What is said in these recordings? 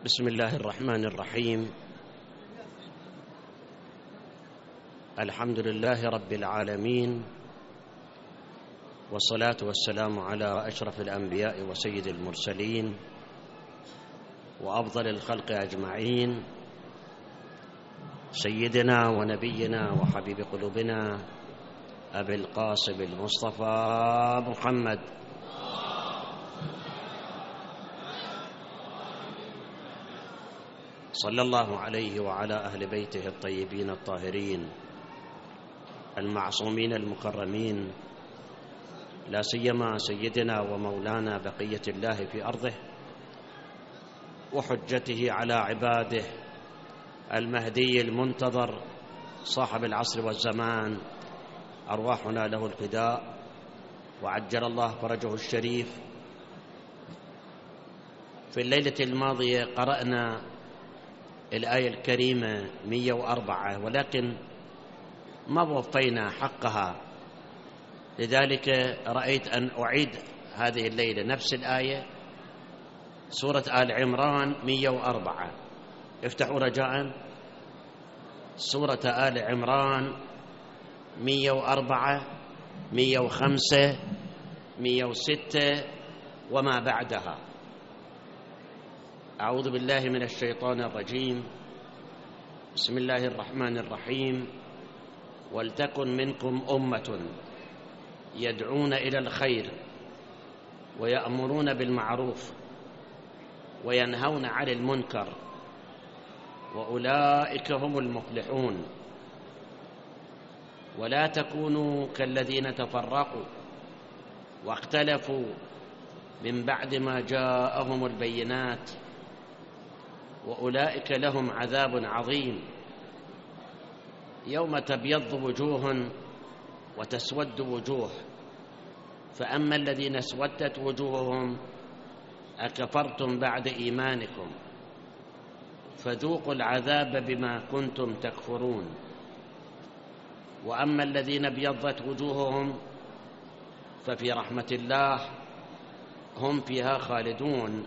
بسم الله الرحمن الرحيم. الحمد لله رب العالمين، والصلاة والسلام على أشرف الأنبياء وسيد المرسلين وأفضل الخلق أجمعين، سيدنا ونبينا وحبيب قلوبنا أبي القاسم المصطفى محمد صلى الله عليه وعلى أهل بيته الطيبين الطاهرين المعصومين المكرمين، لا سيما سيدنا ومولانا بقية الله في أرضه وحجته على عباده المهدي المنتظر صاحب العصر والزمان، أرواحنا له الفداء وعجل الله فرجه الشريف. في الليلة الماضية قرأنا الآية الكريمة 104، ولكن ما وفينا حقها، لذلك رأيت أن أعيد هذه الليلة نفس الآية، سورة آل عمران 104. افتحوا رجاء سورة آل عمران 104 105 106 وما بعدها. أعوذ بالله من الشيطان الرجيم. بسم الله الرحمن الرحيم. ولتكن منكم أمة يدعون إلى الخير ويأمرون بالمعروف وينهون عن المنكر وأولئك هم المفلحون. ولا تكونوا كالذين تفرقوا واختلفوا من بعد ما جاءهم البينات وأولئك لهم عذاب عظيم. يوم تبيض وجوه وتسود وجوه، فأما الذين اسودت وجوههم أكفرتم بعد إيمانكم فذوقوا العذاب بما كنتم تكفرون. وأما الذين ابيضت وجوههم ففي رحمة الله هم فيها خالدون.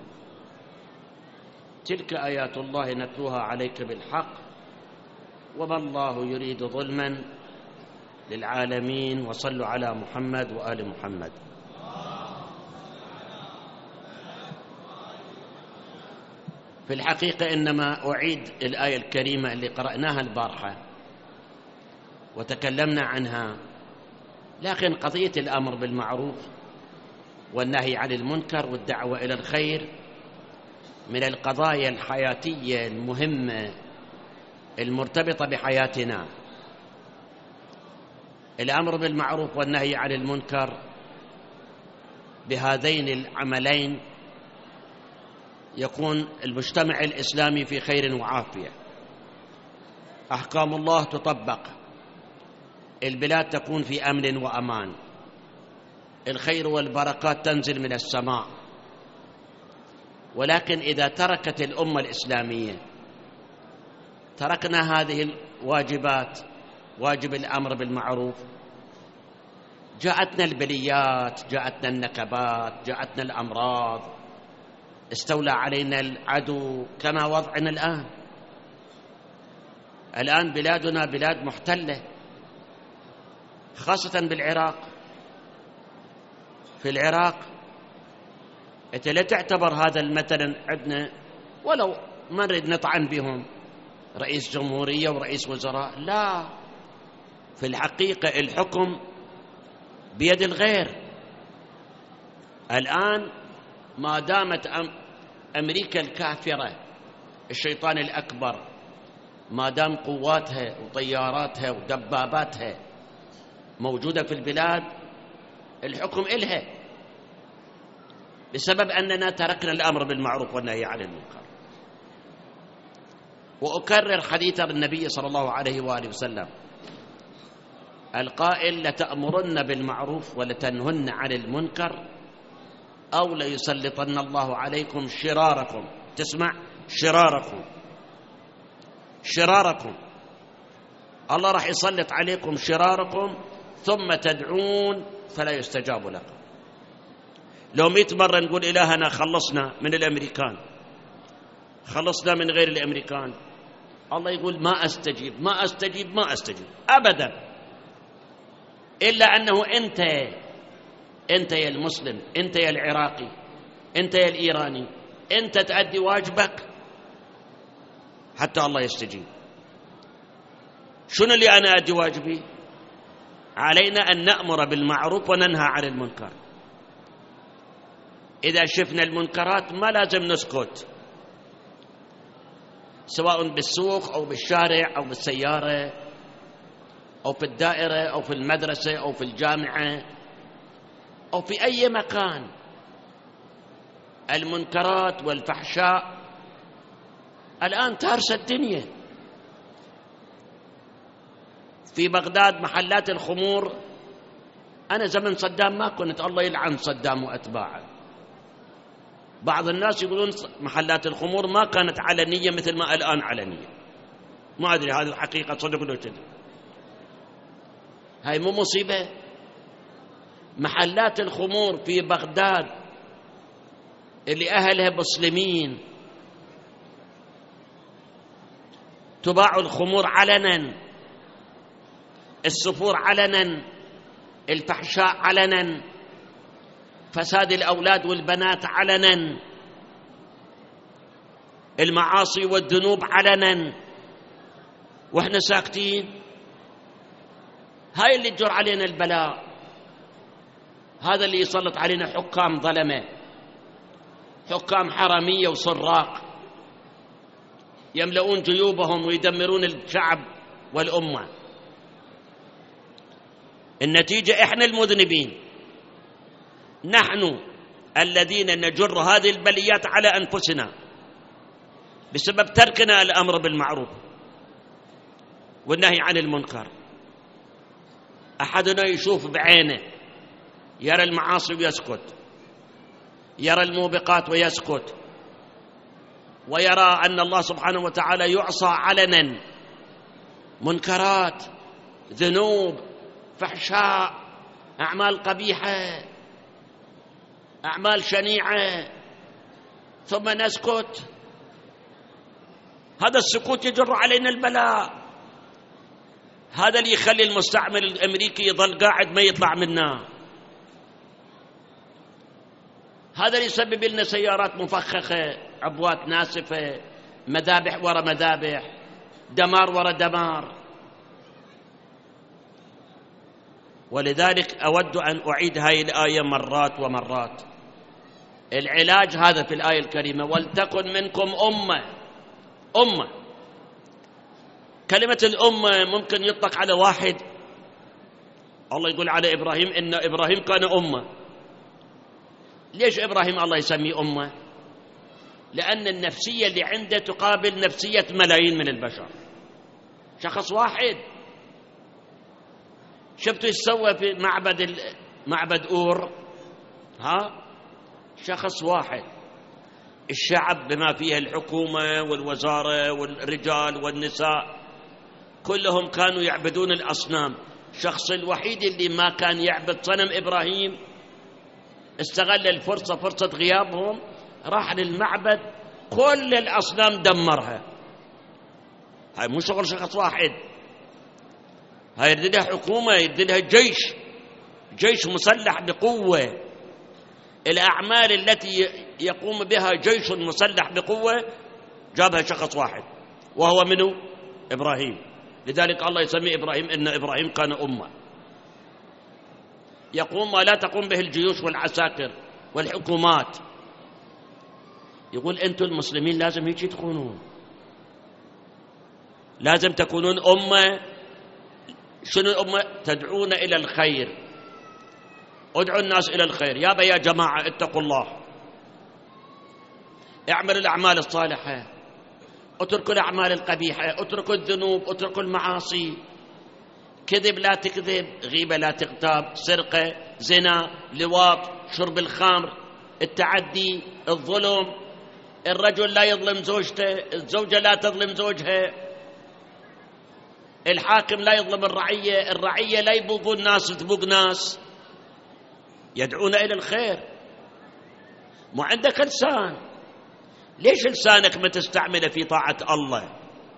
تلك آيات الله نتلوها عليك بالحق، وما الله يريد ظلما للعالمين. وصلوا على محمد وآل محمد. في الحقيقة إنما أعيد الآية الكريمة اللي قرأناها البارحة وتكلمنا عنها، لكن قضية الأمر بالمعروف والنهي عن المنكر والدعوة إلى الخير من القضايا الحياتية المهمة المرتبطة بحياتنا. الأمر بالمعروف والنهي عن المنكر بهذين العملين يكون المجتمع الإسلامي في خير وعافية، أحكام الله تطبق، البلاد تكون في أمن وأمان، الخير والبركات تنزل من السماء. ولكن إذا تركت الأمة الإسلامية، تركنا هذه الواجبات، واجب الأمر بالمعروف، جاءتنا البليات، جاءتنا النكبات، جاءتنا الأمراض، استولى علينا العدو كما وضعنا الآن. الآن بلادنا بلاد محتلة، خاصة بالعراق. في العراق أنت لا تعتبر هذا مثلا عندنا، ولو ما نريد نطعن بهم، رئيس جمهورية ورئيس وزراء، لا، في الحقيقة الحكم بيد الغير. الآن ما دامت أمريكا الكافرة الشيطان الأكبر، ما دام قواتها وطياراتها ودباباتها موجودة في البلاد، الحكم إلها، بسبب أننا تركنا الأمر بالمعروف والنهي عن المنكر. وأكرر حديث النبي صلى الله عليه وآله وسلم القائل: لتأمرن بالمعروف ولتنهن عن المنكر أو ليسلطن الله عليكم شراركم. تسمع؟ شراركم. الله راح يسلط عليكم شراركم، ثم تدعون فلا يستجاب لكم. لو 100 مرة نقول إلهنا خلصنا من الأمريكان، خلصنا من غير الأمريكان. الله يقول ما أستجيب ما أستجيب ما أستجيب أبدا، إلا أنه أنت يا المسلم، أنت يا العراقي، أنت يا الإيراني، أنت تؤدي واجبك حتى الله يستجيب. شنو اللي أنا أدي واجبي؟ علينا أن نأمر بالمعروف وننهى عن المنكر. إذا شفنا المنكرات ما لازم نسكت، سواء بالسوق أو بالشارع أو بالسيارة أو في الدائرة أو في المدرسة أو في الجامعة أو في أي مكان. المنكرات والفحشاء الآن تارس الدنيا. في بغداد محلات الخمور، أنا زمن صدام ما كنت، الله يلعن صدام وأتباعه. بعض الناس يقولون محلات الخمور ما كانت علنية مثل ما الآن علنية. ما أدري هذه الحقيقة صدق ولا كذب. هاي مو مصيبة؟ محلات الخمور في بغداد اللي أهلها مسلمين تباع الخمور علنا، السفور علنا، الفحشاء علنا، فساد الأولاد والبنات علنا، المعاصي والذنوب علنا، وإحنا ساكتين. هاي اللي تجر علينا البلاء، هذا اللي يسلط علينا حكام ظلمة، حكام حرامية وسراق يملؤون جيوبهم ويدمرون الشعب والأمة. النتيجة إحنا المذنبين، نحن الذين نجر هذه البليات على أنفسنا بسبب تركنا الأمر بالمعروف والنهي عن المنكر. أحدنا يشوف بعينه، يرى المعاصي ويسكت، يرى الموبقات ويسكت، ويرى أن الله سبحانه وتعالى يعصى علنا، منكرات، ذنوب، فحشاء، أعمال قبيحة، أعمال شنيعة، ثم نسكت. هذا السكوت يجر علينا البلاء. هذا اللي يخلي المستعمر الأمريكي يظل قاعد ما يطلع منا. هذا اللي يسبب لنا سيارات مفخخة، عبوات ناسفة، مذابح وراء مذابح، دمار وراء دمار. ولذلك أود أن أعيد هذه الآية مرات ومرات. العلاج هذا في الآية الكريمة: ولتكن منكم أمة. كلمة الأمة ممكن يطلق على واحد. الله يقول على إبراهيم إن إبراهيم كان أمة. ليش إبراهيم الله يسميه أمة؟ لأن النفسية اللي عنده تقابل نفسية ملايين من البشر. شخص واحد. شفتوا يسوى في معبد أور؟ شخص واحد. الشعب بما فيه الحكومة والوزارة والرجال والنساء كلهم كانوا يعبدون الأصنام. الشخص الوحيد اللي ما كان يعبد صنم إبراهيم استغل الفرصة، فرصة غيابهم، راح للمعبد كل الأصنام دمرها. هاي مو شغل شخص واحد، هاي يدلها حكومة، يدلها جيش مسلح بقوة. الأعمال التي يقوم بها جيش مسلح بقوة جابها شخص واحد، وهو منه إبراهيم. لذلك الله يسمي إبراهيم إن إبراهيم كان أمة، يقوم ما لا تقوم به الجيوش والعساكر والحكومات. يقول أنتم المسلمين لازم هيك تكونون، لازم تكونون أمة. شنو الأمة؟ تدعون إلى الخير، ادعوا الناس إلى الخير. يا جماعة اتقوا الله، اعملوا الأعمال الصالحة، اتركوا الأعمال القبيحة، اتركوا الذنوب، اتركوا المعاصي. كذب لا تكذب، غيبة لا تغتاب، سرقة، زنا، لواط، شرب الخمر، التعدي، الظلم. الرجل لا يظلم زوجته، الزوجة لا تظلم زوجها، الحاكم لا يظلم الرعية، الرعية لا يبوقون ناس تبوق ناس. يدعون إلى الخير. مو عندك لسان، ليش لسانك ما تستعمله في طاعة الله؟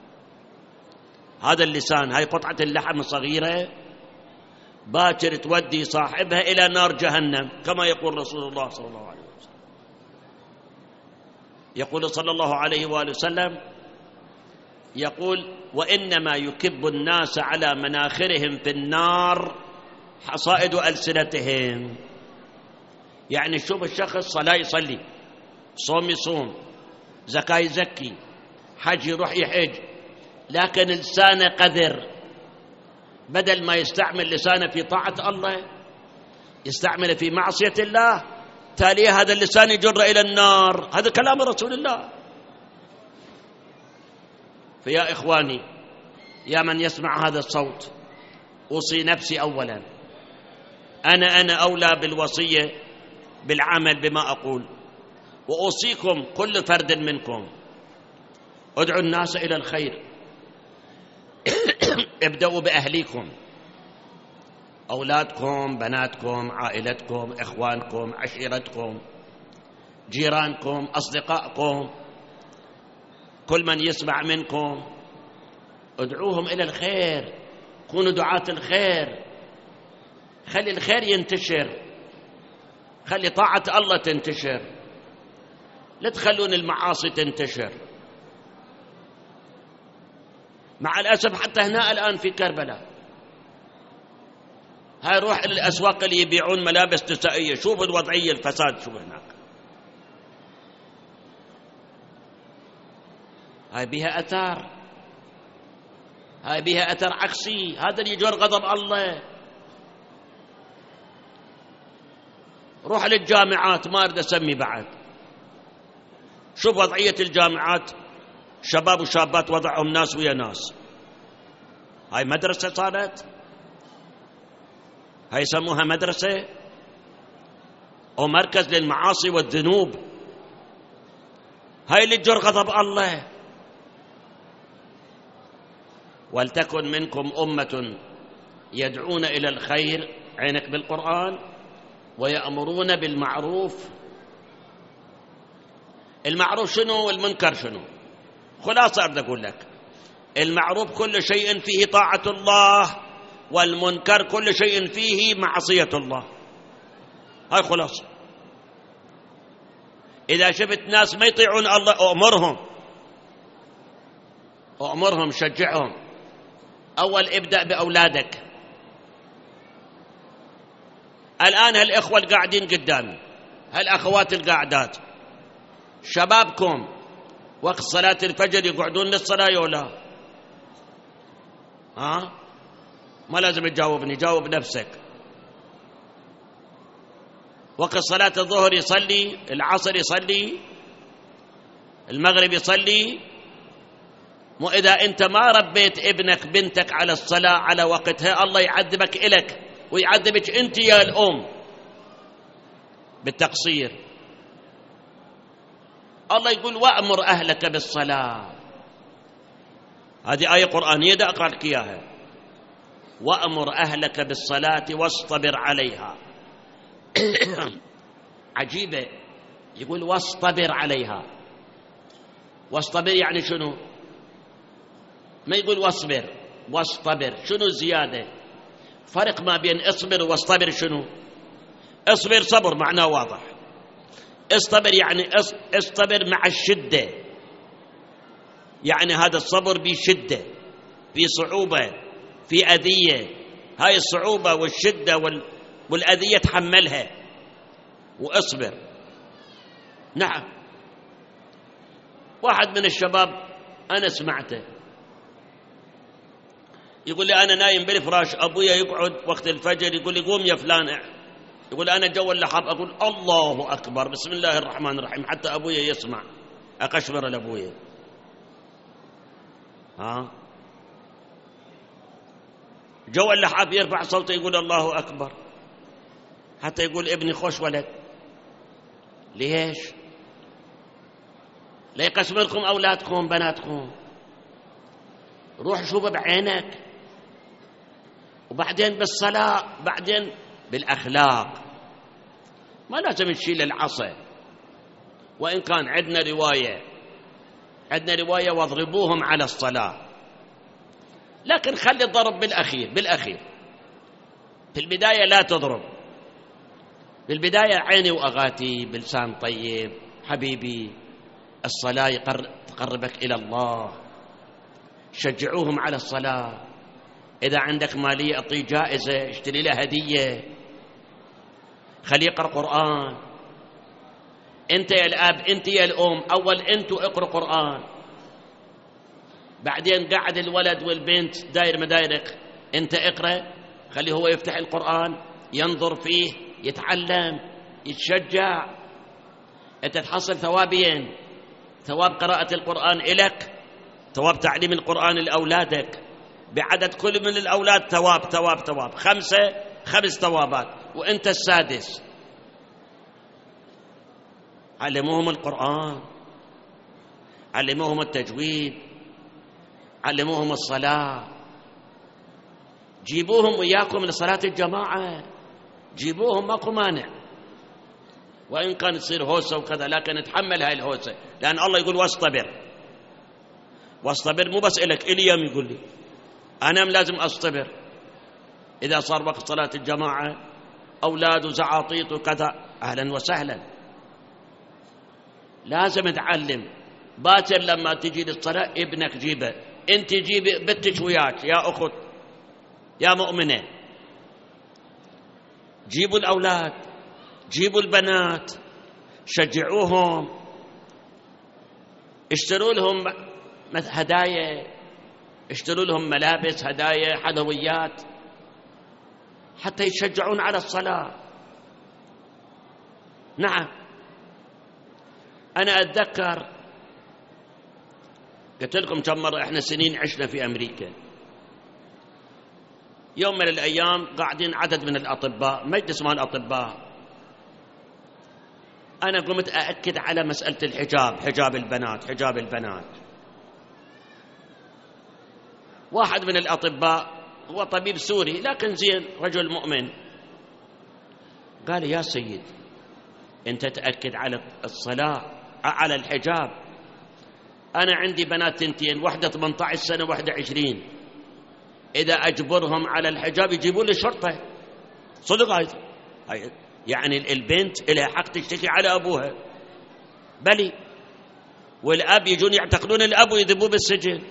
هذا اللسان، هاي قطعة اللحم الصغيرة باكر تودي صاحبها إلى نار جهنم، كما يقول رسول الله صلى الله عليه وسلم. يقول صلى الله عليه وآله وسلم، يقول: وإنما يكب الناس على مناخرهم في النار حصائد ألسنتهم. يعني شوف الشخص صلاة يصلي، صوم يصوم، زكاة يزكي، حج يروح يحج، لكن لسانه قذر، بدل ما يستعمل لسانه في طاعة الله يستعمله في معصية الله، تالي هذا اللسان يجر إلى النار. هذا كلام رسول الله. فيا إخواني، يا من يسمع هذا الصوت، أوصي نفسي أولا، أنا أولى بالوصية بالعمل بما أقول، وأوصيكم كل فرد منكم، ادعوا الناس إلى الخير. ابدأوا بأهليكم، أولادكم، بناتكم، عائلتكم، إخوانكم، عشيرتكم، جيرانكم، أصدقائكم، كل من يسمع منكم ادعوهم إلى الخير، كونوا دعاة الخير، خلي الخير ينتشر، خلي طاعة الله تنتشر، لا تخلون المعاصي تنتشر. مع الأسف حتى هنا الآن في كربلاء، هاي روح إلى الأسواق اللي يبيعون ملابس نسائية، شوف الوضعية، الفساد شوف هناك. هاي بها أثار، هاي بها أثر عكسي، هذا اللي يجر غضب الله. روح للجامعات، ما أريد أسمي بعد، شوف وضعية الجامعات، شباب وشابات وضعهم ناس ويا ناس. هاي مدرسة صارت، هاي يسموها مدرسة أو مركز للمعاصي والذنوب. هاي اللي تجر غضب الله. ولتكن منكم أمة يدعون إلى الخير، عينك بالقرآن، ويأمرون بالمعروف. المعروف شنو والمنكر شنو؟ خلاصة أبدأ أقول لك، المعروف كل شيء فيه طاعة الله، والمنكر كل شيء فيه معصية الله. هاي خلاصة. إذا شفت ناس ما يطيعون الله أمرهم، شجعهم. أول ابدأ بأولادك. الآن هالإخوة القاعدين قدامي، هالأخوات القاعدات، شبابكم وقت صلاة الفجر يقعدون للصلاة ولا؟ ما لازم تجاوبني، جاوب نفسك. وقت صلاة الظهر يصلي، العصر يصلي، المغرب يصلي. مو إذا أنت ما ربيت ابنك بنتك على الصلاة على وقتها، الله يعذبك إلك ويعذبك أنت يا الأم بالتقصير. الله يقول: وأمر أهلك بالصلاة. هذه آية قرآنية دا أقرأ لك إياها. وأمر أهلك بالصلاة واصطبر عليها. عجيبة، يقول واصطبر عليها. واصطبر يعني شنو؟ ما يقول واصبر، واصطبر شنو الزيادة؟ فرق ما بين اصبر واصطبر شنو؟ اصبر صبر معناه واضح، اصطبر يعني اصطبر مع الشدة، يعني هذا الصبر بشدة، في صعوبة، في أذية. هاي الصعوبة والشدة والأذية تحملها واصبر. نعم، واحد من الشباب أنا سمعته يقول لي: أنا نايم بالفراش، أبويا يقعد وقت الفجر يقول لي: قوم يا فلان. يقول: أنا جو اللحظ أقول الله أكبر بسم الله الرحمن الرحيم حتى أبويا يسمع، أقشمر لأبويا. جو اللحظ يرفع صوته يقول الله أكبر حتى يقول ابني خوش ولد. ليش؟ لا يقشمركم أولادكم بناتكم. روح شوفه بعينك، وبعدين بالصلاة، بعدين بالأخلاق. ما لازم تشيل العصا. وإن كان عندنا رواية عندنا رواية واضربوهم على الصلاة، لكن خلي الضرب بالأخير. في البداية لا تضرب، في البداية عيني وأغاتي بلسان طيب، حبيبي الصلاة تقربك إلى الله، شجعوهم على الصلاة. إذا عندك مالية أعطيه جائزة، اشتري له هدية، خليه يقرأ قرآن. أنت يا الأب، أنت يا الأم، أول أنتوا اقرأوا قرآن، بعدين قعد الولد والبنت داير مدايرك، أنت اقرأ، خليه هو يفتح القرآن ينظر فيه، يتعلم، يتشجع. أنت تحصل ثوابين: ثواب قراءة القرآن إلك، ثواب تعليم القرآن لأولادك، بعدد كل من الأولاد ثواب 5 ثوابات، وأنت السادس. علموهم القرآن، علموهم التجويد، علموهم الصلاة، جيبوهم وياكم لصلاة الجماعة، جيبوهم ماكو مانع، وإن كان تصير هوسة وكذا، لكن نتحمل هاي الهوسة، لأن الله يقول واصطبر، مو بس إلك، إلي يوم يقول لي أنا لازم أصطبر. إذا صار وقت صلاة الجماعة أولاد وزعاطيط وكذا، أهلا وسهلا، لازم تعلم. باكر لما تجي للصلاة ابنك جيبه، انت جيبي بنتك وياك يا أخت يا مؤمنة، جيبوا الأولاد، جيبوا البنات، شجعوهم، اشتروا لهم هدايا، اشتروا لهم ملابس، هدايا، حلويات، حتى يشجعون على الصلاة. نعم، أنا أتذكر قلت لكم كم مرة إحنا سنين عشنا في أمريكا. يوم من الأيام قاعدين عدد من الأطباء، مجلس مال الأطباء، أنا قمت أأكد على مسألة الحجاب، حجاب البنات. واحد من الأطباء هو طبيب سوري لكن زين، رجل مؤمن، قال: يا سيد، أنت تأكد على الصلاة، على الحجاب، أنا عندي بنات تنتين، واحدة 18 سنة واحدة 20، إذا أجبرهم على الحجاب يجيبون لي الشرطة. صدق هاي، يعني البنت لها حق تشتكي على أبوها، بلي، والأب يجون يعتقلون الأب ويذبوه بالسجن.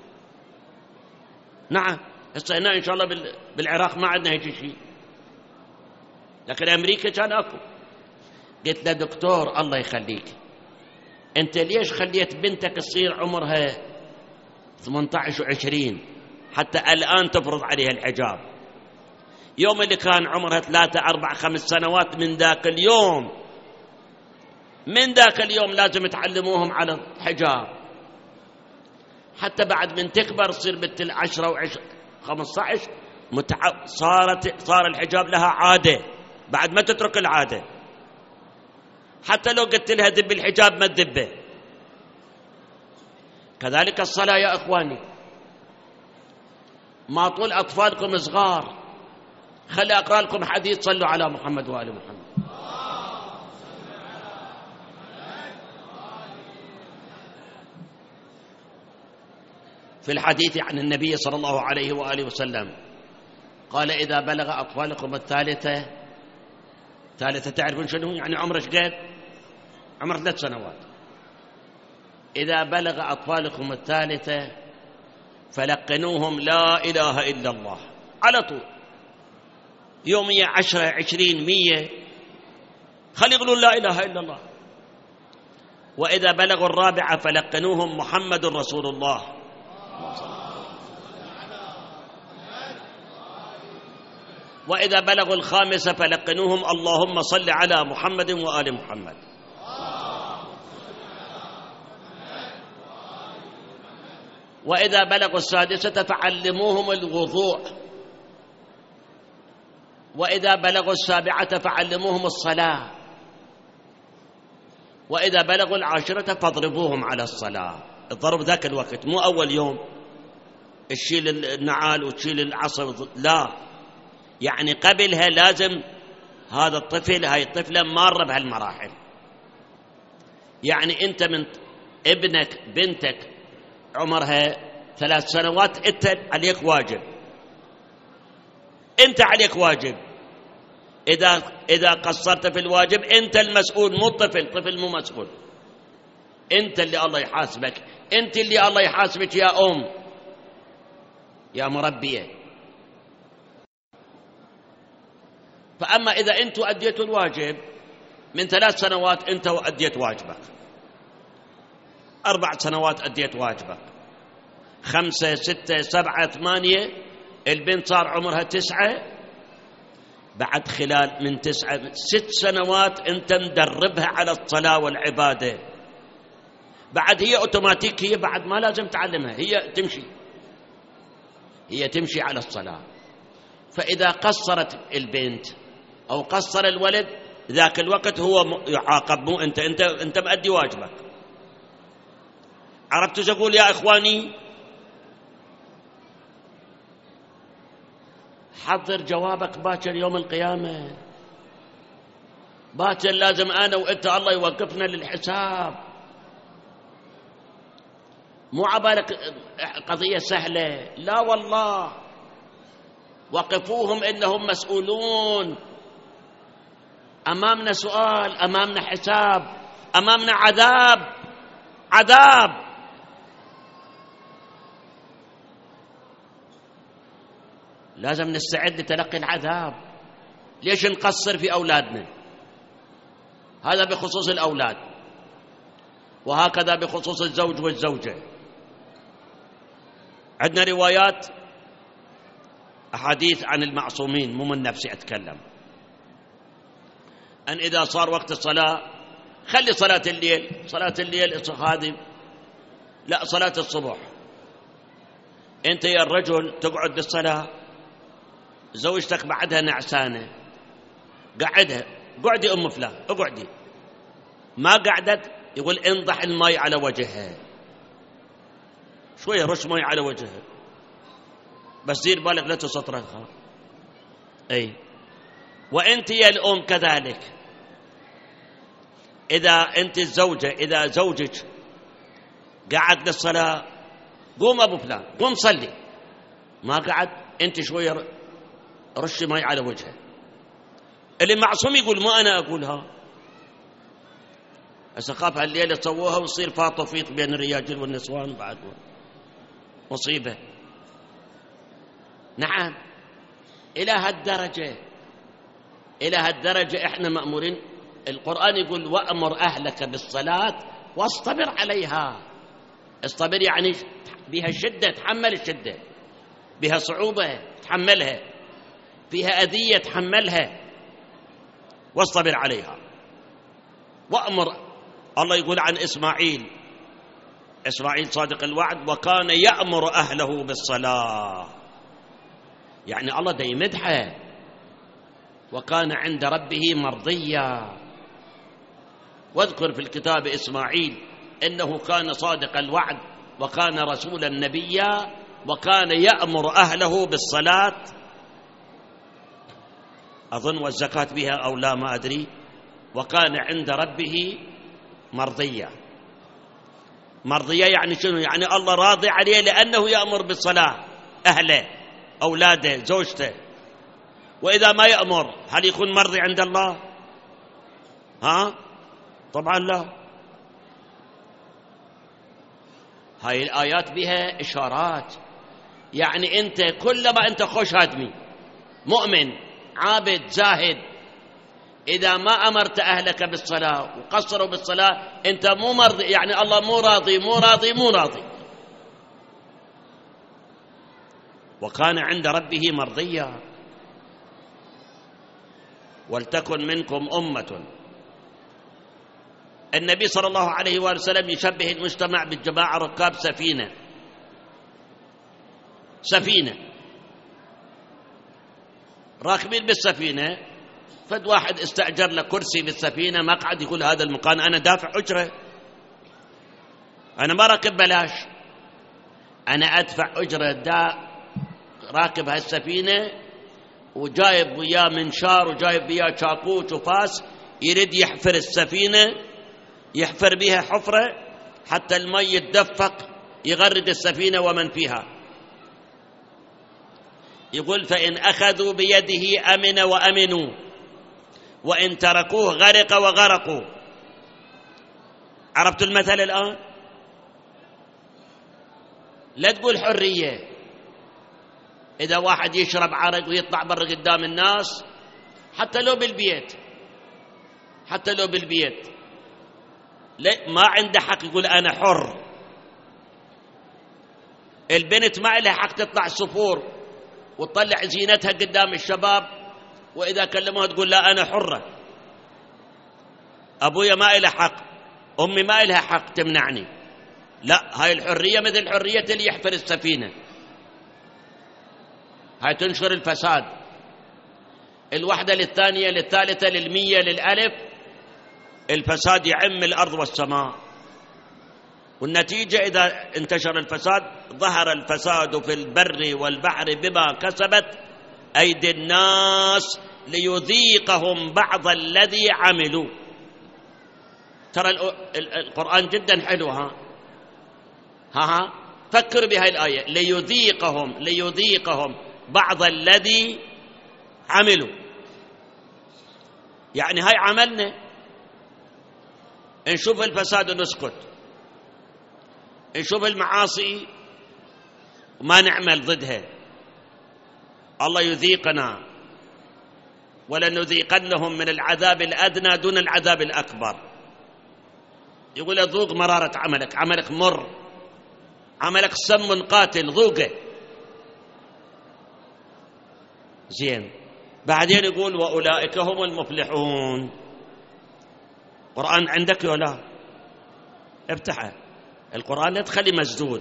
نعم، هسه هنا إن شاء الله بالعراق ما عندنا هيك شيء، لكن أمريكا كان أكو. قلت له: دكتور الله يخليك، أنت ليش خليت بنتك تصير عمرها 18 و20 حتى الآن تفرض عليها الحجاب؟ يوم اللي كان عمرها 3 4 5 سنوات، من ذاك اليوم لازم تعلموهم على الحجاب، حتى بعد من تكبر تصير بنت 10 و15 صار الحجاب لها عادة، بعد ما تترك العادة، حتى لو قلت لها دب الحجاب ما تدبه. كذلك الصلاة يا إخواني، ما طول أطفالكم صغار، خلي أقرأ لكم حديث، صلوا على محمد وآل محمد. في الحديث عن النبي صلى الله عليه وآله وسلم قال: إذا بلغ أطفالكم الثالثة تعرفون شنو يعني؟ عمره قد عمر 3 سنوات. إذا بلغ أطفالكم الثالثة فلقنوهم لا إله إلا الله على طول، يومية 10 20 100، خلي يقولون لا إله إلا الله. وإذا بلغوا الرابعة فلقنوهم محمد رسول الله. وإذا بلغوا الخامسة فلقنوهم اللهم صل على محمد وآل محمد. وإذا بلغوا السادسة فعلموهم الوضوء. وإذا بلغوا السابعة فعلموهم الصلاة. وإذا بلغوا العاشرة فاضربوهم على الصلاة. الضرب ذاك الوقت، مو أول يوم تشيل النعال وتشيل العصا، لا، يعني قبلها لازم هذا الطفل، هاي الطفلة مارة بهالمراحل. يعني أنت من ابنك بنتك عمرها 3 سنوات، أنت عليك واجب، أنت عليك واجب. إذا قصرت في الواجب أنت المسؤول، مو الطفل، طفل مو مسؤول. أنت اللي الله يحاسبك، أنت اللي الله يحاسبك يا أم، يا مربية. فأما إذا أنتوا أديتوا الواجب من 3 سنوات أنت أديت واجبك، 4 سنوات أديت واجبك، 5 6 7 8، البنت صار عمرها 9، بعد خلال من 9 6 سنوات أنت مدربها على الصلاة والعبادة، بعد هي أوتوماتيك، هي بعد ما لازم تعلمها، هي تمشي على الصلاة. فإذا قصرت البنت أو قصر الولد، ذاك الوقت هو يعاقب، مو أنت مؤدي واجبك. عرفتوا شو أقول يا إخواني؟ حضر جوابك باكر يوم القيامة، باكر لازم أنا وأنت الله يوقفنا للحساب. مو عبالك قضية سهلة، لا والله، وقفوهم إنهم مسؤولون. أمامنا سؤال، أمامنا حساب، أمامنا عذاب. لازم نستعد لتلقي العذاب. ليش نقصر في أولادنا؟ هذا بخصوص الأولاد، وهكذا بخصوص الزوج والزوجة. عندنا روايات، أحاديث عن المعصومين، مو من نفسي أتكلم، أن إذا صار وقت الصلاة خلي صلاة الليل هذه، لا، صلاة الصبح. أنت يا الرجل تقعد بالصلاة، زوجتك بعدها نعسانة، قعدي أم فلان، اقعدي. ما قعدت، يقول انضح الماء على وجهها، شوية رش ماء على وجهها، بس دير بالك لا تسطرها. أي، وأنت يا الأم كذلك. إذا أنت الزوجة، إذا زوجك قعد للصلاة، قوم أبو فلان، قوم صلي. ما قعد، أنت شوية رش ماء على وجهه. اللي معصوم يقول ما أنا أقولها، أسخاف هالليلة سووها ويصير فاطفيط بين الرجال والنسوان بعد مصيبة. نعم، إلى هالدرجة إحنا مأمورين. القرآن يقول وأمر أهلك بالصلاة واصطبر عليها. اصطبر يعني بها شدة، تحمل الشدة، بها صعوبة تحملها، فيها أذية تحملها، واصطبر عليها. وأمر، الله يقول عن إسماعيل صادق الوعد، وكان يأمر أهله بالصلاة، يعني الله دا يمدحه، وكان عند ربه مرضيا. واذكر في الكتاب إسماعيل إنه كان صادق الوعد وكان رسولا نبيا وكان يأمر أهله بالصلاة، أظن والزكاة بها أو لا ما أدري، وكان عند ربه مرضيا. يعني شنو؟ يعني الله راضي عليه لأنه يأمر بالصلاة أهله، أولاده، زوجته. وإذا ما يأمر هل يكون مرضي عند الله؟ طبعا لا. هاي الآيات بها إشارات، يعني أنت كلما أنت خوش هادمي، مؤمن عابد زاهد، إذا ما أمرت أهلك بالصلاة وقصروا بالصلاة أنت مو مرضي، يعني الله مو راضي. وكان عند ربه مرضيا. ولتكن منكم أمة. النبي صلى الله عليه وآله وسلم يشبه المجتمع بالجماعة ركاب سفينة راكبين بالسفينة، فد واحد استأجر له كرسي بالسفينة، مقعد، يقول هذا المكان أنا دافع أجرة، أنا ما راكب بلاش، أنا أدفع أجرة. راكب هالسفينة وجايب وياه منشار وجايب وياه شاكوش وفاس، يريد يحفر السفينة، يحفر بها حفرة حتى المي يتدفق يغرق السفينة ومن فيها. يقول فإن أخذوا بيده أمن وأمنوا، وإن تركوه غرق وغرقوا. عرفت المثل الآن؟ لا تقول حرية. إذا واحد يشرب عرق ويطلع برا قدام الناس، حتى لو بالبيت، حتى لو بالبيت، ما عنده حق يقول أنا حر. البنت ما لها حق تطلع صفور وتطلع زينتها قدام الشباب، وإذا كلموها تقول لا أنا حرة. أبويا ما له حق، أمي ما لها حق تمنعني. لا، هاي الحرية مثل حرية اللي يحفر السفينة، هاي تنشر الفساد. الوحدة للثانية للثالثة للمية للألف، الفساد يعم الأرض والسماء. والنتيجة إذا انتشر الفساد، ظهر الفساد في البر والبحر بما كسبت أيدي الناس ليذيقهم بعض الذي عملوا. ترى القرآن جدا حلو. ها فكر بهاي الآية، ليذيقهم بعض الذي عملوا. يعني هاي عملنا، نشوف الفساد ونسكت، نشوف المعاصي وما نعمل ضدها. الله يذيقنا، ولنذيقنهم من العذاب الأدنى دون العذاب الأكبر. يقول ذوق مرارة عملك، عملك مر، عملك سم قاتل، ذوقه. زين، بعدين يقول وأولئك هم المفلحون. قرآن عندك ولا؟ افتحه القرآن، لا تخلي مسدود.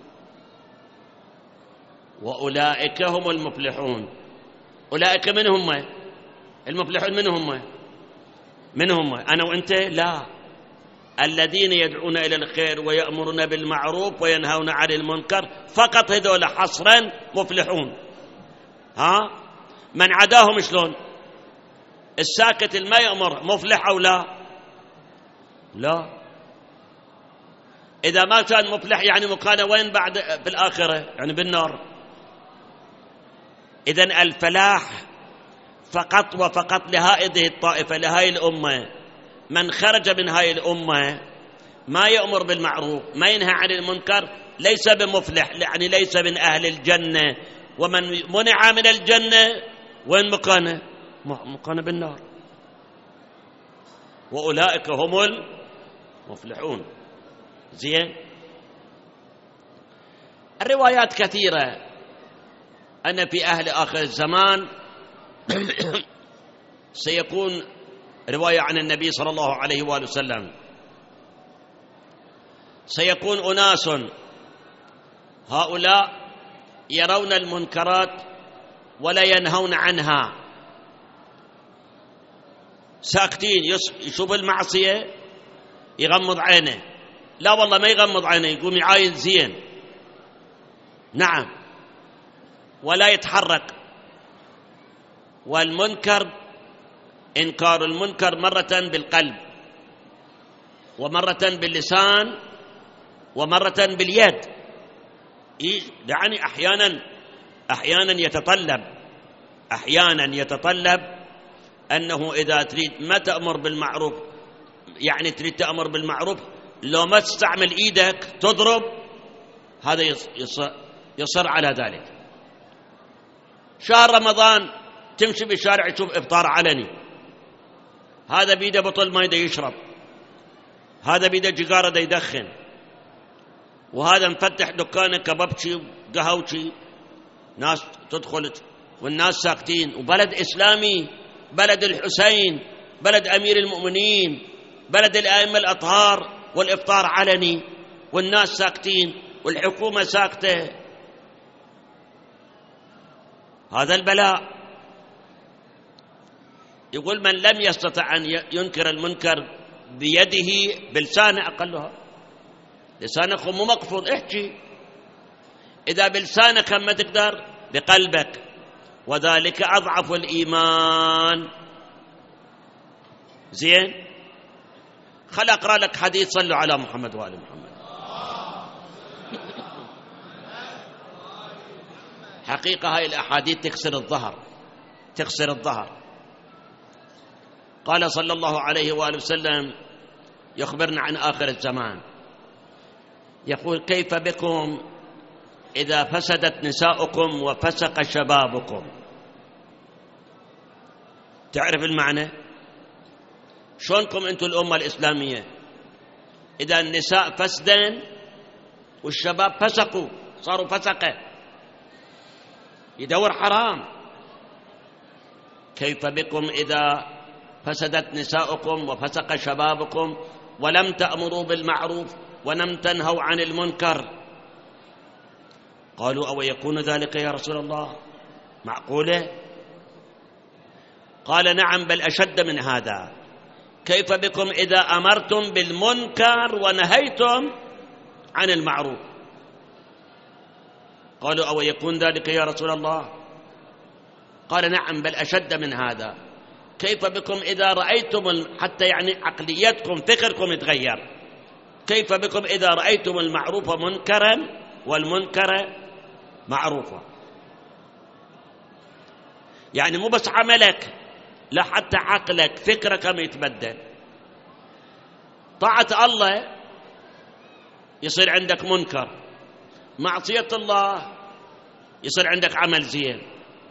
وأولئك هم المفلحون. أولئك من هم المفلحون؟ من هم أنا وأنت؟ لا، الذين يدعون إلى الخير ويأمرون بالمعروف وينهون عن المنكر، فقط هذول حصرا مفلحون. من عداهم شلون؟ الساكت الما يأمر مفلح أو لا؟ لا. إذا ما كان مفلح يعني مكانه وين بعد في الآخرة؟ يعني بالنار. إذن الفلاح فقط وفقط لهذه الطائفة، لهذه الأمة. من خرج من هذه الأمة ما يأمر بالمعروف ما ينهى عن المنكر ليس بمفلح، يعني ليس من أهل الجنة. ومن منع من الجنة وين مكانه؟ مكانه بالنار. وأولئك هم المفلحون. زين، الروايات كثيرة أن في أهل آخر الزمان سيكون رواية عن النبي صلى الله عليه وآله وسلم، سيكون أناس هؤلاء يرون المنكرات ولا ينهون عنها، ساكتين، يشوف المعصية يغمض عينه. لا والله ما يغمض عينه، يقوم يعاين زين، نعم، ولا يتحرك. والمنكر، إنكار المنكر مرة بالقلب، ومرة باللسان، ومرة باليد. يعني أحيانا يتطلب أنه إذا تريد ما تأمر بالمعروف، يعني تريد تأمر بالمعروف لو ما تستعمل إيدك تضرب، هذا يصر على ذلك. شهر رمضان تمشي بالشارع تشوف إفطار علني، هذا بيده بطل ماء يشرب، هذا بيده جيجارة يدخن، وهذا مفتح دكانه كبابتشي وقهوتشي، ناس تدخل والناس ساكتين. وبلد إسلامي، بلد الحسين، بلد أمير المؤمنين، بلد الأئمة الأطهار، والإفطار علني والناس ساكتين والحكومة ساكتة. هذا البلاء. يقول من لم يستطع أن ينكر المنكر بيده بلسانه، أقلها لسانك مو مقفوض، احكي. إذا بلسانك ما تقدر بقلبك، وذلك أضعف الإيمان. زين، خل أقرأ لك حديث، صلوا على محمد وآل محمد. حقيقة هاي الأحاديث تكسر الظهر. قال صلى الله عليه وآله وسلم يخبرنا عن آخر الزمان، يقول: كيف بكم إذا فسدت نساؤكم وفسق شبابكم؟ تعرف المعنى؟ شلونكم أنتم الأمة الإسلامية إذا النساء فسدن والشباب فسقوا، صاروا فسقة، يدور حرام. كيف بكم إذا فسدت نساؤكم وفسق شبابكم ولم تأمروا بالمعروف ولم تنهوا عن المنكر؟ قالوا: أو يكون ذلك يا رسول الله؟ معقولة؟ قال: نعم، بل أشد من هذا. كيف بكم إذا أمرتم بالمنكر ونهيتم عن المعروف؟ قالوا: أو يكون ذلك يا رسول الله؟ قال: نعم، بل أشد من هذا. كيف بكم إذا رأيتم حتى يعني عقليتكم فكركم يتغير، كيف بكم إذا رأيتم المعروف منكرا والمنكر معروفا؟ يعني مو بس عملك، لا، حتى عقلك فكرك يتبدل. طاعة الله يصير عندك منكر، معصية الله يصير عندك عمل زين.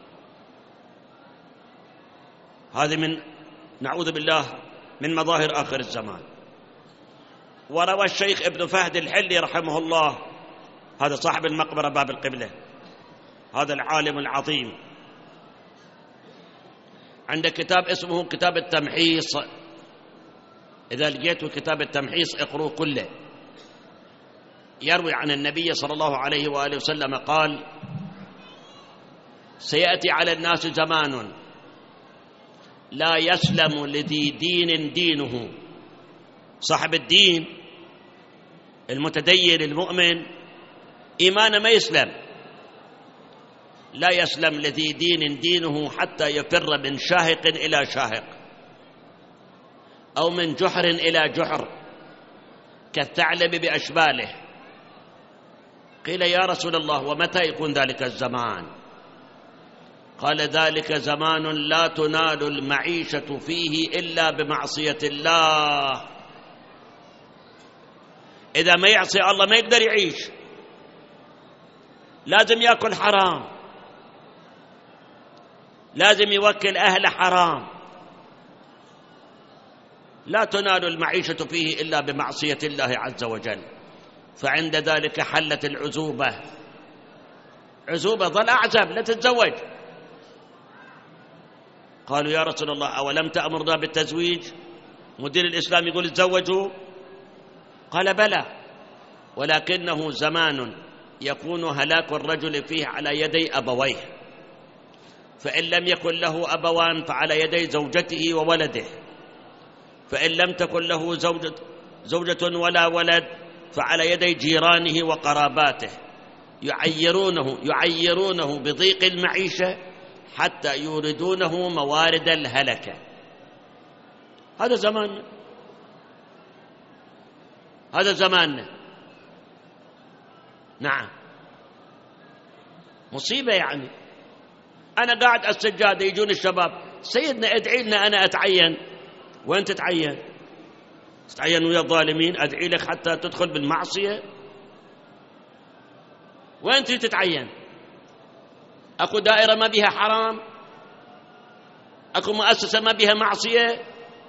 هذه من نعوذ بالله من مظاهر آخر الزمان. وروى الشيخ ابن فهد الحلي رحمه الله، هذا صاحب المقبرة باب القبلة، هذا العالم العظيم، عنده كتاب اسمه كتاب التمحيص، إذا لقيتوا كتاب التمحيص اقروه كله. يروي عن النبي صلى الله عليه وآله وسلم قال: سيأتي على الناس زمان لا يسلم لذي دين دينه. صاحب الدين المتدين المؤمن إيمانه ما يسلم، لا يسلم لذي دين دينه حتى يفر من شاهق إلى شاهق أو من جحر إلى جحر كالثعلب بأشباله. قيل: يا رسول الله، ومتى يكون ذلك الزمان؟ قال: ذلك زمان لا تنال المعيشة فيه إلا بمعصية الله. إذا ما يعصي الله ما يقدر يعيش، لازم يأكل حرام، لازم يوكل أهل حرام، لا تنال المعيشة فيه إلا بمعصية الله عز وجل. فعند ذلك حلت العزوبة. عزوبة، ظل أعزب، لا تتزوج. قالوا: يا رسول الله، أولم تأمرنا بالتزويج؟ مدير الإسلام يقول تزوجوا. قال: بلى، ولكنه زمان يكون هلاك الرجل فيه على يدي أبويه، فإن لم يكن له أبوان فعلى يدي زوجته وولده، فإن لم تكن له زوجة ولا ولد فعلى يدي جيرانه وقراباته، يعيرونه بضيق المعيشة حتى يوردونه موارد الهلكة. هذا زماننا، هذا زماننا. نعم، مصيبة. يعني أنا قاعد على السجادة يجون الشباب: سيدنا ادعي لنا أنا أتعين. وين تتعين؟ تتعين ويا الظالمين؟ أدعي لك حتى تدخل بالمعصية؟ وين تتعين؟ أكو دائرة ما بها حرام؟ أكو مؤسسة ما بها معصية؟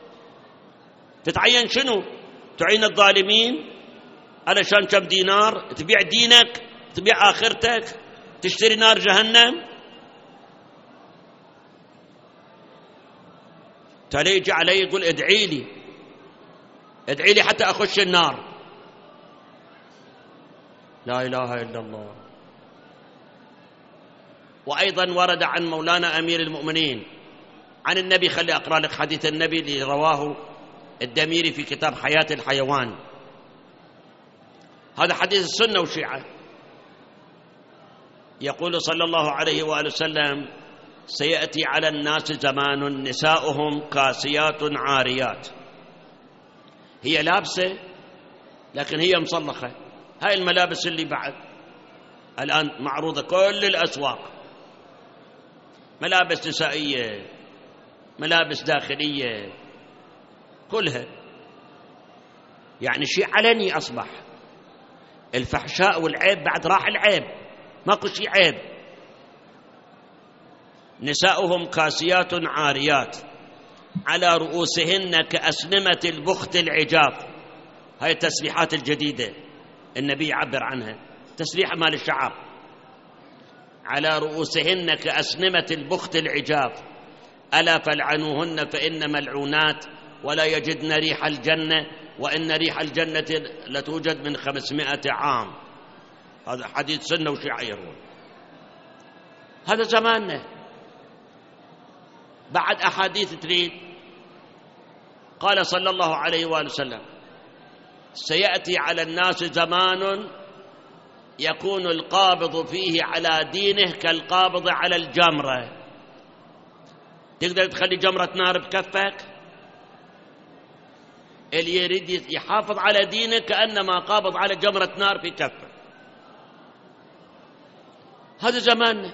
تتعين شنو؟ تعين الظالمين علشان كم دينار؟ تبيع دينك، تبيع آخرتك، تشتري نار جهنم. تالي يجي علي يقول: ادعي لي، ادعي لي حتى أخش النار. لا إله إلا الله. وأيضا ورد عن مولانا أمير المؤمنين عن النبي، خلي أقرأ لك حديث النبي اللي رواه الدميري في كتاب حياة الحيوان، هذا حديث السنة والشيعة. يقول صلى الله عليه وآله وسلم: سيأتي على الناس زمان نساؤهم كاسيات عاريات. هي لابسة لكن هي مصلخة، هاي الملابس اللي بعد الآن معروضة كل الأسواق، ملابس نسائية، ملابس داخلية، كلها يعني شيء علني أصبح. الفحشاء والعيب بعد راح العيب، ماكو شيء عيب. نساؤهم كاسيات عاريات على رؤوسهن كأسنمة البخت العجاف. هاي التسريحات الجديدة النبي يعبر عنها، تسريحة مال الشعر. على رؤوسهن كأسنمة البخت العجاف ألا فالعنوهن فإن ملعونات ولا يجدن ريح الجنة وإن ريح الجنة لتوجد من 500 عام. هذا حديث سنة وشعير. هذا زماننا. بعد أحاديث تريد، قال صلى الله عليه وآله وسلم: سيأتي على الناس زمان يكون القابض فيه على دينه كالقابض على الجمرة. تقدر تخلي جمرة نار بكفك؟ اللي يريد يحافظ على دينه كأنما قابض على جمرة نار في كفه. هذا زماننا.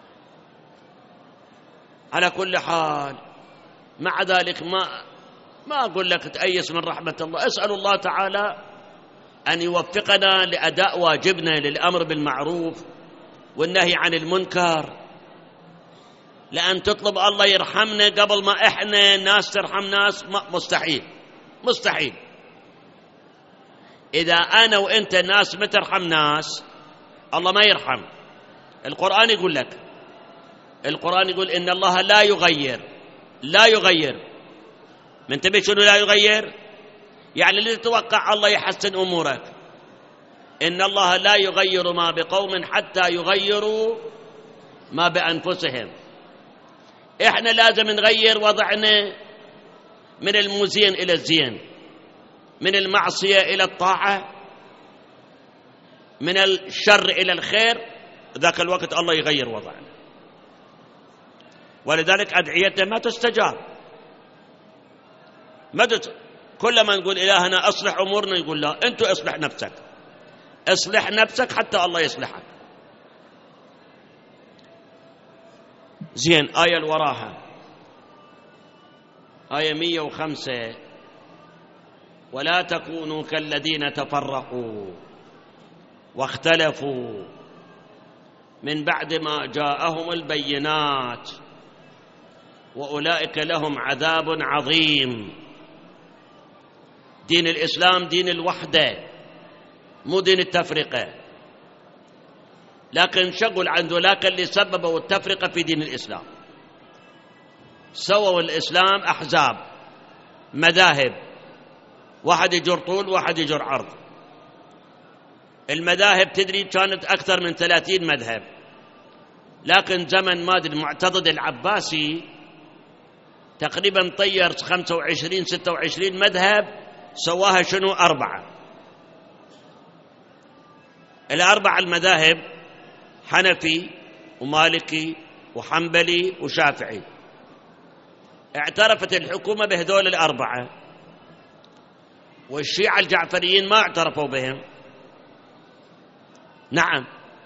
على كل حال، مع ذلك ما أقول لك تأيس من رحمة الله. أسأل الله تعالى أن يوفقنا لأداء واجبنا للأمر بالمعروف والنهي عن المنكر، لأن تطلب الله يرحمنا قبل ما إحنا ناس ترحم ناس، مستحيل مستحيل. إذا أنا وإنت ناس ما ترحم ناس، الله ما يرحم. القرآن يقول لك، القرآن يقول إن الله لا يغير. من تبي شنو لا يغير؟ يعني اللي تتوقع الله يحسن أمورك. إن الله لا يغير ما بقوم حتى يغيروا ما بأنفسهم. إحنا لازم نغير وضعنا من المزين إلى الزين، من المعصية إلى الطاعة، من الشر إلى الخير. ذاك الوقت الله يغير وضعنا. ولذلك أدعيته ما تستجاب. كل ما نقول إلهنا أصلح أمورنا، يقول لا، أنت أصلح نفسك، أصلح نفسك حتى الله يصلحك. زين، آية الوراها، آية 105: ولا تكونوا كالذين تفرقوا واختلفوا من بعد ما جاءهم البينات وأولئك لهم عذاب عظيم. دين الإسلام دين الوحدة، مو دين التفرقة. لكن شغل عن ذولاك اللي سببوا التفرقة في دين الإسلام. سووا الإسلام أحزاب، مذاهب، واحد يجر طول واحد يجر عرض. المذاهب تدري كانت أكثر من 30 مذهب، لكن زمن ماد المعتضد العباسي تقريبا طير 25 26 مذهب، سواها شنو؟ 4. ال4 المذاهب حنفي ومالكي وحنبلي وشافعي. اعترفت الحكومة بهذول ال4، والشيعة الجعفريين ما اعترفوا بهم. نعم.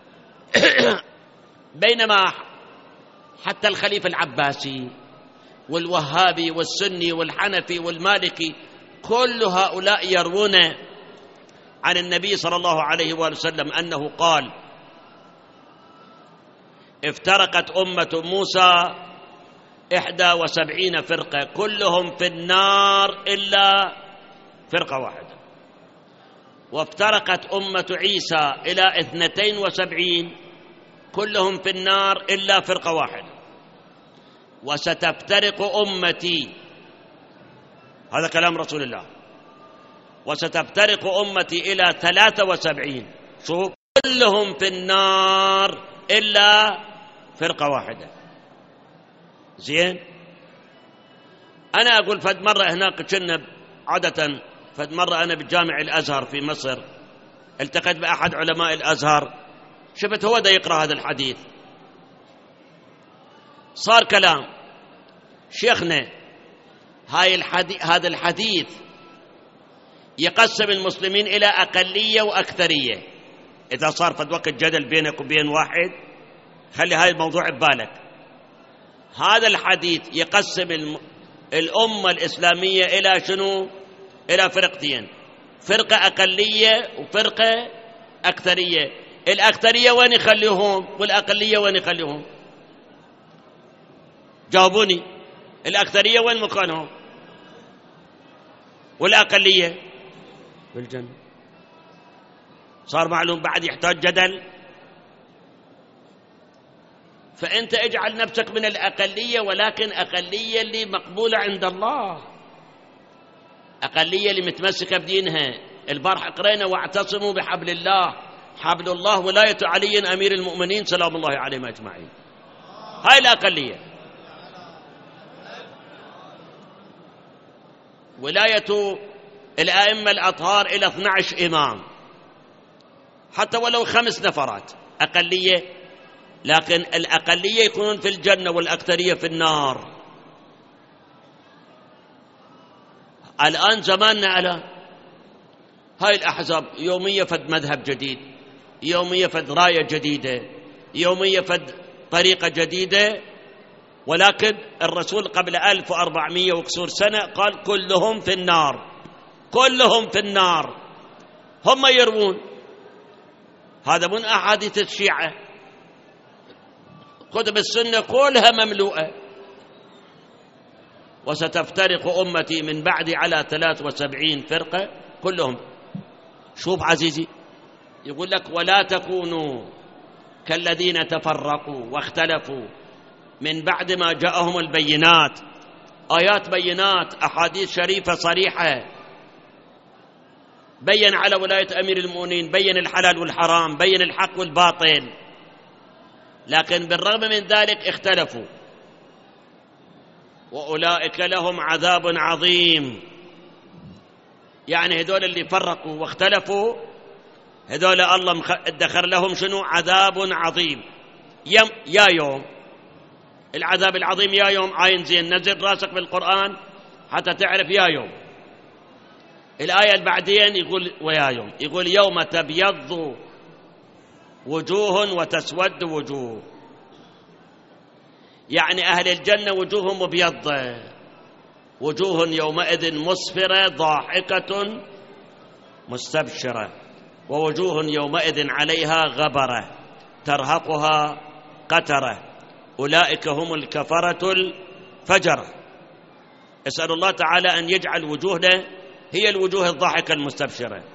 بينما حتى الخليفة العباسي والوهابي والسني والحنفي والمالكي كل هؤلاء يروون عن النبي صلى الله عليه وآله وسلم أنه قال: افترقت أمة موسى 71 فرقة كلهم في النار إلا فرقة واحدة، وافترقت أمة عيسى إلى 72 كلهم في النار إلا فرقة واحدة، وستفترق أمتي، هذا كلام رسول الله، وستفترق أمتي إلى 73 شوف كلهم في النار إلا فرقة واحدة. زين، أنا أقول فد مرة هناك كنا عادة، فد مرة أنا بالجامع الأزهر في مصر التقيت بأحد علماء الأزهر، شفت هو دا يقرأ هذا الحديث، صار كلام شيخنا هذا الحديث يقسم المسلمين إلى أقلية وأكثرية. إذا صار فد وقت جدل بينك وبين واحد، خلي هاي الموضوع ببالك. هذا الحديث يقسم الأمة الإسلامية إلى شنو؟ إلى فرقتين، فرقة أقلية وفرقة أكثرية. الأكثرية وين يخليهم والأقلية وين يخليهم؟ جاوبوني. الأكثرية وين مكانهم؟ والأقلية بالجنة. صار معلوم بعد يحتاج جدل. فأنت اجعل نفسك من الأقلية، ولكن أقلية اللي مقبولة عند الله، أقلية اللي متمسكة بدينها. البارح قرينا واعتصموا بحبل الله، حبل الله ولاية علي أمير المؤمنين سلام الله عليهم أجمعين. هاي الأقلية. ولاية الأئمة الأطهار إلى 12 إمام، حتى ولو 5 نفرات أقلية، لكن الأقلية يكونون في الجنة والأكثرية في النار. الآن زماننا على هاي الأحزاب، يومية فد مذهب جديد، يومية فد راية جديدة، يومية فد طريقة جديدة. ولكن الرسول قبل 1400 وكسور سنة قال كلهم في النار، كلهم في النار. هم يروون هذا من أحاديث الشيعة، كتب السنة كلها مملوءة. وستفترق أمتي من بعدي على 73 فرقة كلهم. شوف عزيزي، يقول لك ولا تكونوا كالذين تفرقوا واختلفوا من بعد ما جاءهم البينات. آيات بينات، أحاديث شريفة صريحة، بين على ولاية أمير المؤمنين، بين الحلال والحرام، بين الحق والباطل، لكن بالرغم من ذلك اختلفوا. وأولئك لهم عذاب عظيم. يعني هذول اللي فرقوا واختلفوا، هذول الله ادخر لهم شنو؟ عذاب عظيم. يا يوم العذاب العظيم، يا يوم عين زين، نزل راسك بالقرآن حتى تعرف يا يوم. الآية البعدين يقول ويا يوم، يقول يوم تبيض وجوه وتسود وجوه. يعني أهل الجنة وجوههم مبيضة، وجوه يومئذ مسفرة ضاحكة مستبشرة، ووجوه يومئذ عليها غبرة ترهقها قترة، أولئك هم الكفرة الفجرة. أسأل الله تعالى أن يجعل وجوهنا هي الوجوه الضاحكة المستبشرة،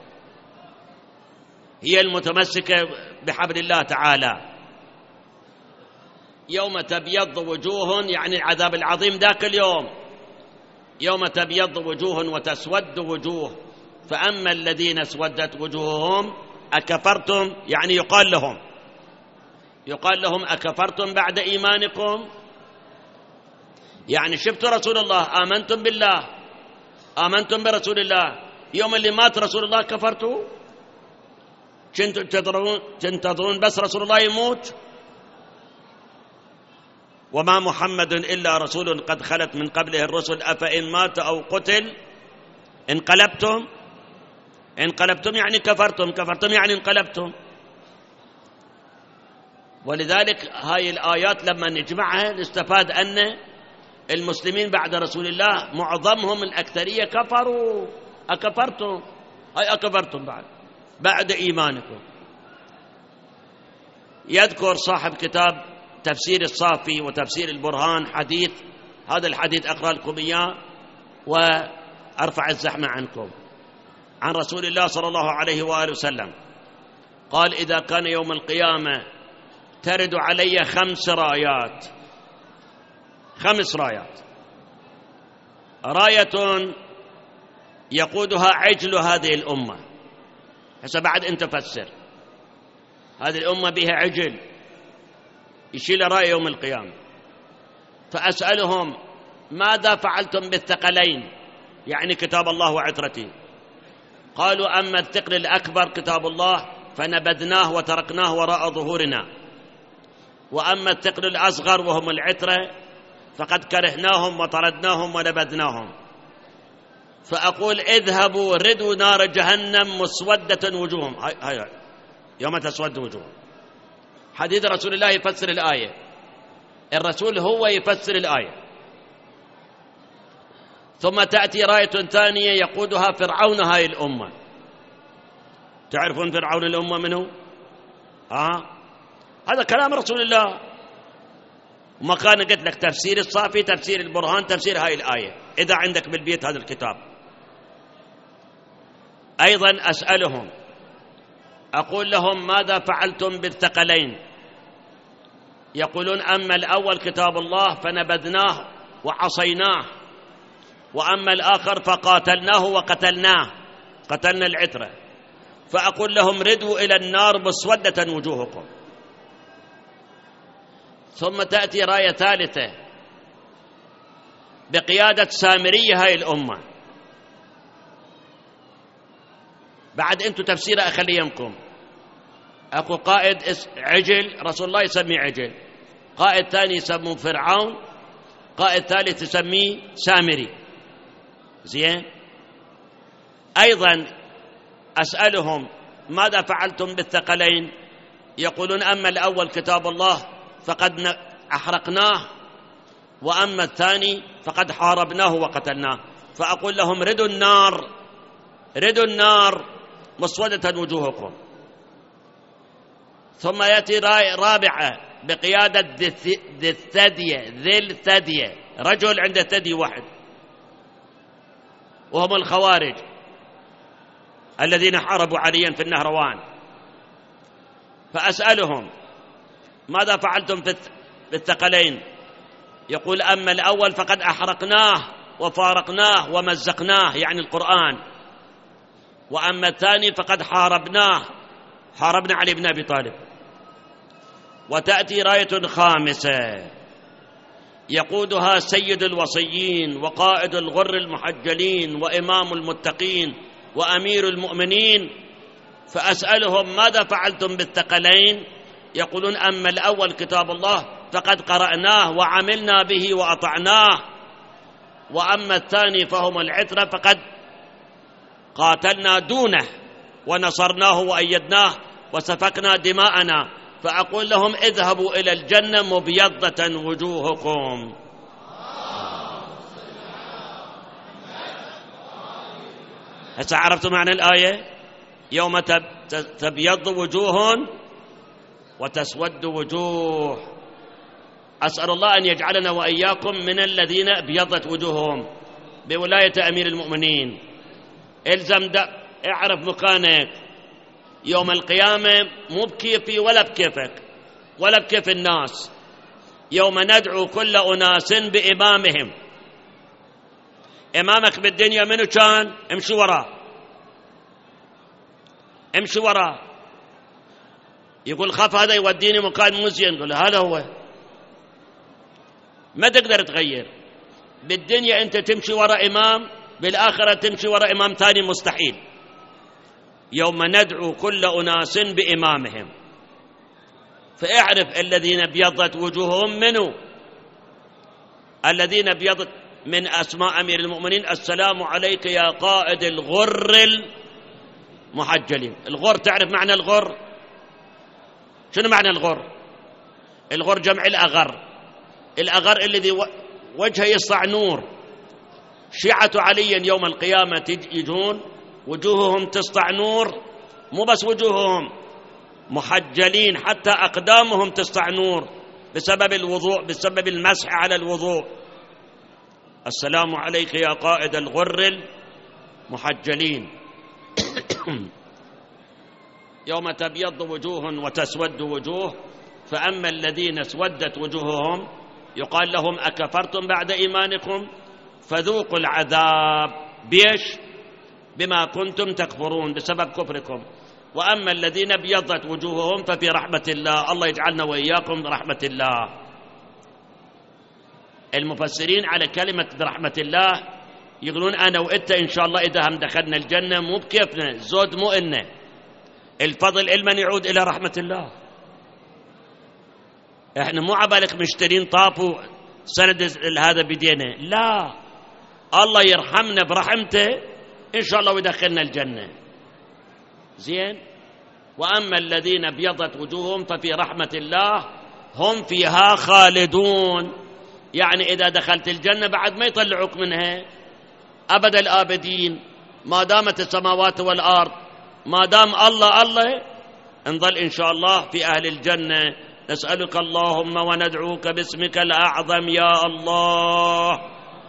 هي المتمسكة بحبل الله تعالى. يوم تبيض وجوه، يعني العذاب العظيم ذاك اليوم. يوم تبيض وجوه وتسود وجوه، فأما الذين اسودت وجوههم أكفرتم، يعني يقال لهم أكفرتم بعد إيمانكم. يعني شفتوا رسول الله، آمنتم بالله، آمنتم برسول الله، يوم اللي مات رسول الله كفرتوا؟ تنتظرون بس رسول الله يموت؟ وما محمد إلا رسول قد خلت من قبله الرسل أفإن مات أو قتل انقلبتم يعني كفرتم يعني انقلبتم. ولذلك هاي الآيات لما نجمعها نستفاد أن المسلمين بعد رسول الله معظمهم الأكثرية كفروا. أكفرتم، هاي أكفرتم بعد إيمانكم. يذكر صاحب كتاب تفسير الصافي وتفسير البرهان حديث، هذا الحديث أقرأ لكم إياه وأرفع الزحمة عنكم، عن رسول الله صلى الله عليه وآله وسلم قال إذا كان يوم القيامة ترد علي 5 رايات، 5 رايات. راية يقودها عجل هذه الأمة. هسه بعد أنت فسر، هذه الأمة بها عجل يشيل راية يوم القيامة. فأسألهم ماذا فعلتم بالثقلين، يعني كتاب الله وعترتي؟ قالوا أما الثقل الأكبر كتاب الله فنبذناه وتركناه وراء ظهورنا، وأما الثقل الأصغر وهم العترة فقد كرهناهم وطردناهم ونبذناهم. فأقول اذهبوا ردوا نار جهنم مسودة وجوههم. هاي يوم تسود وجوههم. حديث رسول الله يفسر الآية، الرسول هو يفسر الآية. ثم تأتي راية ثانية يقودها فرعون هاي الأمة. تعرفون فرعون الأمة منه؟ هذا كلام رسول الله. وما كان قلت لك تفسير الصافي، تفسير البرهان، تفسير هاي الآية إذا عندك بالبيت هذا الكتاب. أيضا أسألهم أقول لهم ماذا فعلتم بالثقلين؟ يقولون أما الأول كتاب الله فنبذناه وعصيناه، وأما الآخر فقاتلناه وقتلناه، قتلنا العترة. فأقول لهم ردوا إلى النار مسودة وجوهكم. ثم تأتي راية ثالثة بقيادة سامرية هاي الأمة. بعد أنتم تفسير أخلي يمكم. أكو قائد عجل، رسول الله يسميه عجل، قائد ثاني يسموه فرعون، قائد ثالث يسميه سامري. زين. أيضا أسألهم ماذا فعلتم بالثقلين؟ يقولون أما الأول كتاب الله فقد أحرقناه، وأما الثاني فقد حاربناه وقتلناه. فأقول لهم ردوا النار، ردوا النار مسودة وجوهكم. ثم يأتي رابعة بقيادة ذي الثدية، رجل عنده ثدي واحد، وهم الخوارج الذين حاربوا عليا في النهروان. فأسألهم ماذا فعلتم بالثقلين؟ يقول أما الأول فقد أحرقناه وفارقناه ومزقناه، يعني القرآن، وأما الثاني فقد حاربناه، حاربنا علي بن أبي طالب. وتأتي راية خامسة يقودها سيد الوصيين وقائد الغر المحجلين وإمام المتقين وأمير المؤمنين. فأسألهم ماذا فعلتم بالثقلين؟ يقولون أما الأول كتاب الله فقد قرأناه وعملنا به وأطعناه، وأما الثاني فهم العترة فقد قاتلنا دونه ونصرناه وأيدناه وسفكنا دماءنا. فأقول لهم اذهبوا إلى الجنة مبيضة وجوهكم. هسه عرفتوا معنى الآية؟ يوم تبيض وجوه وتسود وجوه. أسأل الله أن يجعلنا وإياكم من الذين ابيضت وجوههم بولاية أمير المؤمنين. الزم اعرف مكانك يوم القيامة، مو بكيفي ولا بكيفك ولا بكيف الناس. يوم ندعو كل أناس بإمامهم. إمامك بالدنيا منو كان؟ امشي وراه، امشي وراه. يقول خاف هذا يوديني مكان مزين، يقول هذا هو. ما تقدر تغير. بالدنيا أنت تمشي وراء إمام، بالآخرة تمشي وراء إمام ثاني، مستحيل. يوم ندعو كل أناس بإمامهم. فاعرف الذين ابيضت وجوههم منه، الذين ابيضت من أسماء أمير المؤمنين السلام عليك يا قائد الغر المحجلين. الغر تعرف معنى الغر؟ شنو معنى الغر؟ الغر جمع الأغر. الأغر الذي وجهه يسطع نور. شيعة علي يوم القيامة يجون وجوههم تسطع نور، مو بس وجوههم، محجلين حتى أقدامهم تسطع نور بسبب الوضوء، بسبب المسح على الوضوء. السلام عليك يا قائد الغر المحجلين. يوم تبيض وجوه وتسود وجوه. فأما الذين اسودت وجوههم يقال لهم أكفرتم بعد إيمانكم فذوقوا العذاب. بيش؟ بما كنتم تكفرون، بسبب كفركم. وأما الذين ابيضت وجوههم ففي رحمة الله. الله يجعلنا وإياكم برحمة الله. المفسرين على كلمة برحمة الله يقولون أنا وإنت إن شاء الله إذا هم دخلنا الجنة مو بكيفنا، زود مو إنه، الفضل إلمن يعود إلى رحمة الله. إحنا مو عبالك مشترين طافوا سند هذا بدينا، لا، الله يرحمنا برحمته إن شاء الله ويدخلنا الجنة. زين. وأما الذين ابيضت وجوههم ففي رحمة الله هم فيها خالدون، يعني إذا دخلت الجنة بعد ما يطلعوك منها أبد الآبدين، ما دامت السماوات والأرض، ما دام الله نظل إن شاء الله في أهل الجنة. نسألك اللهم وندعوك باسمك الأعظم يا الله.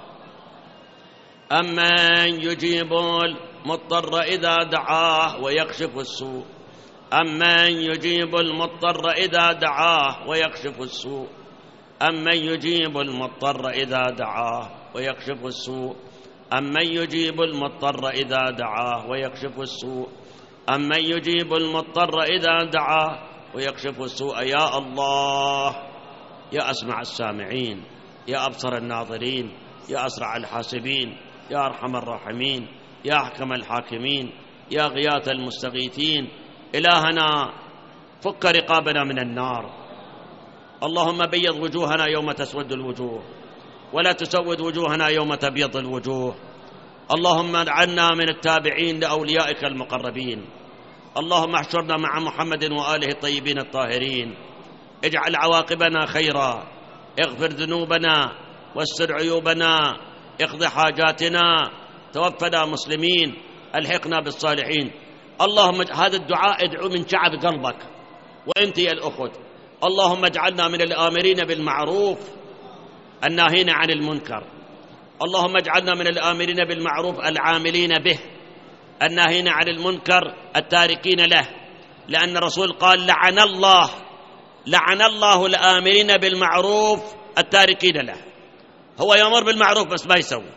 أمن يجيب المضطر إذا دعاه ويكشف السوء، أمن يجيب المضطر إذا دعاه ويكشف السوء، أمن يجيب المضطر إذا دعاه ويكشف السوء، أمن يجيب المضطر إذا دعاه ويكشف السوء، أمن يجيب المضطر إذا دعاه ويكشف السوء. يا الله، يا أسمع السامعين، يا أبصر الناظرين، يا أسرع الحاسبين، يا أرحم الراحمين، يا أحكم الحاكمين، يا غياث المستغيثين. إلهنا فك رقابنا من النار، اللهم بيض وجوهنا يوم تسود الوجوه ولا تسود وجوهنا يوم تبيض الوجوه. اللهم اجعلنا من التابعين لأوليائك المقربين، اللهم احشرنا مع محمد وآله الطيبين الطاهرين. اجعل عواقبنا خيرا، اغفر ذنوبنا واستر عيوبنا، اقض حاجاتنا، توفنا مسلمين، الحقنا بالصالحين. اللهم هذا الدعاء ادعو من شعب قلبك وانت يا الأخت. اللهم اجعلنا من الآمرين بالمعروف الناهين عن المنكر، اللهم اجعلنا من الآمرين بالمعروف العاملين به، الناهين عن المنكر التاركين له، لأن الرسول قال لعن الله الآمرين بالمعروف التاركين له. هو يأمر بالمعروف بس ما يسوي،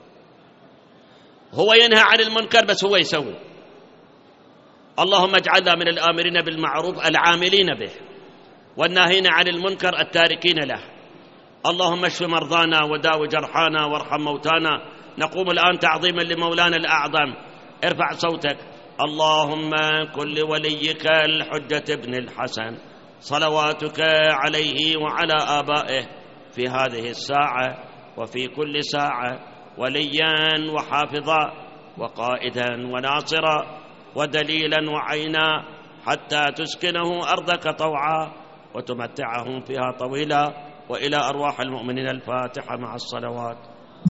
هو ينهى عن المنكر بس هو يسوي. اللهم اجعلنا من الآمرين بالمعروف العاملين به والناهين عن المنكر التاركين له. اللهم اشف مرضانا وداو جرحانا وارحم موتانا. نقوم الآن تعظيما لمولانا الأعظم. ارفع صوتك. اللهم كن لوليك الحجة بن الحسن صلواتك عليه وعلى آبائه في هذه الساعة وفي كل ساعة وليا وحافظا وقائدا وناصرا ودليلا وعينا، حتى تسكنه أرضك طوعا وتمتعهم فيها طويلا. وإلى أرواح المؤمنين الفاتحة مع الصلوات.